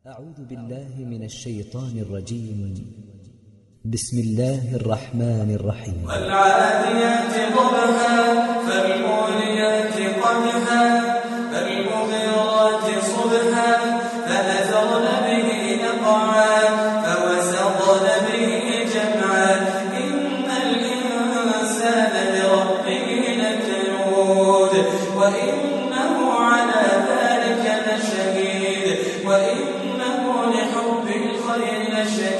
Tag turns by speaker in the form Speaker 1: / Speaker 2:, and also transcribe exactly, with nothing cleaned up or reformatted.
Speaker 1: أعوذ بالله من الشيطان الرجيم. بسم الله الرحمن الرحيم.
Speaker 2: والعاديات ضبحا فالموليات قدحا فالمغيرات صبحا فأثرن به نقعا فوسطن به جمعا إن الإنسان لربه لكنود وإنه على ذلك لشهيد وإنه لحب الخير لشديد